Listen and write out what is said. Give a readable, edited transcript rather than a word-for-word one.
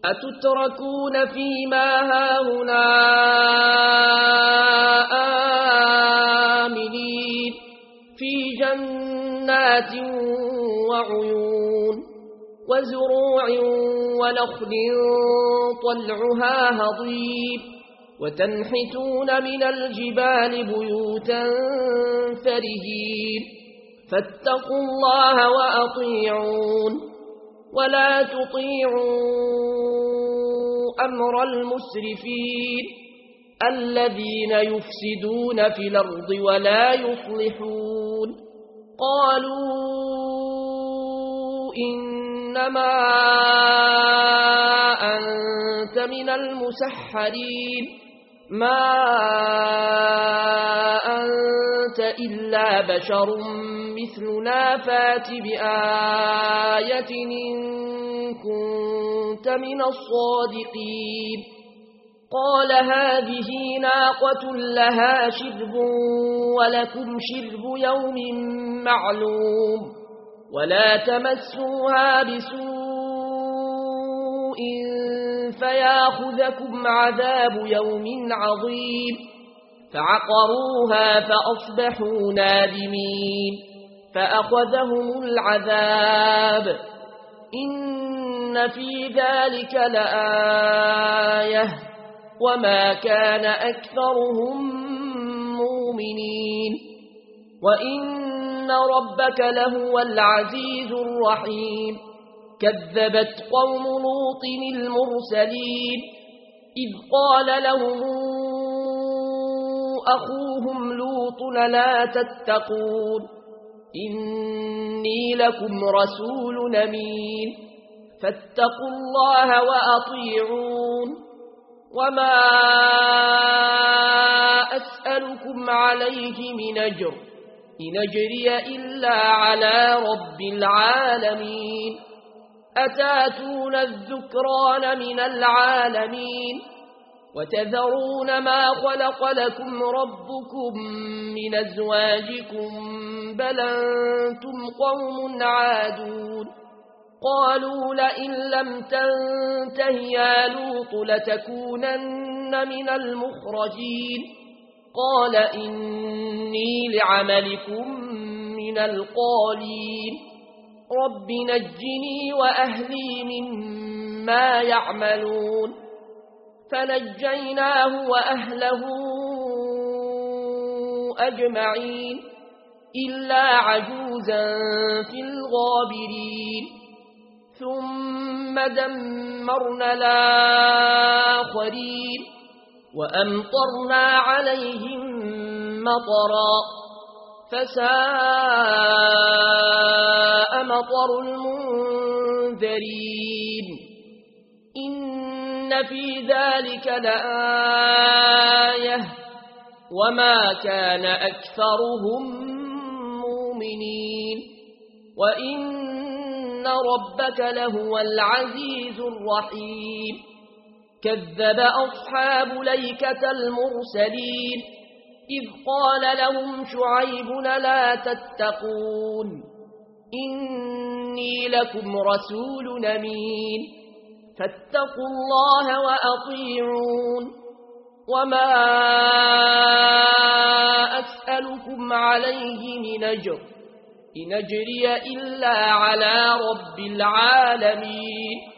أتتركون فيما هاهنا آمنين في جنات وعيون وزروع ونخل طلعها هضيم وتنحتون من الجبال بيوتا فرهين فاتقوا الله وأطيعون ولا تطيعوا أمر المسرفين الذين يفسدون في الأرض ولا يصلحون قالوا إنما أنت من المسحرين ما أنت إلا بشر مثلنا فات بآية إن كنت من الصادقين قال هذه ناقة لها شرب ولكم شرب يوم معلوم ولا تمسوها بسوء فياخذكم عذاب يوم عظيم فعقروها فأصبحوا نادمين فأخذهم العذاب إن في ذلك لآية وما كان أكثرهم مؤمنين وإن ربك لهو العزيز الرحيم كذبت قوم لوط المرسلين إذ قال لهم أخوهم لوط لا تتقون إني لكم رسول أمين فاتقوا الله وأطيعون وما أسألكم عليه من أجر إن أجري إلا على رب العالمين أتاتون الذكران من العالمين وتذرون ما خلق لكم ربكم من أزواجكم بل أنتم قوم عادون قالوا لئن لم تنته يا لوط لتكونن من المخرجين قال إني لعملكم من القالين رب نجني وأهلي مما يعملون فنجيناه وأهله أجمعين إلا عجوزا في الغابرين ثم دمرنا الآخرين وأمطرنا عليهم مطرا فساء مطر المنذرين إن في ذلك لآية وما كان أكثرهم مؤمنين وإن ربك لهو العزيز الرحيم كذب أصحاب الأيكة المرسلين إذ قال لهم شعيب لا تتقون إني لكم رسول أمين فاتقوا الله وأطيعون وما أسألكم عليه من أجر إن أجري إلا على رب العالمين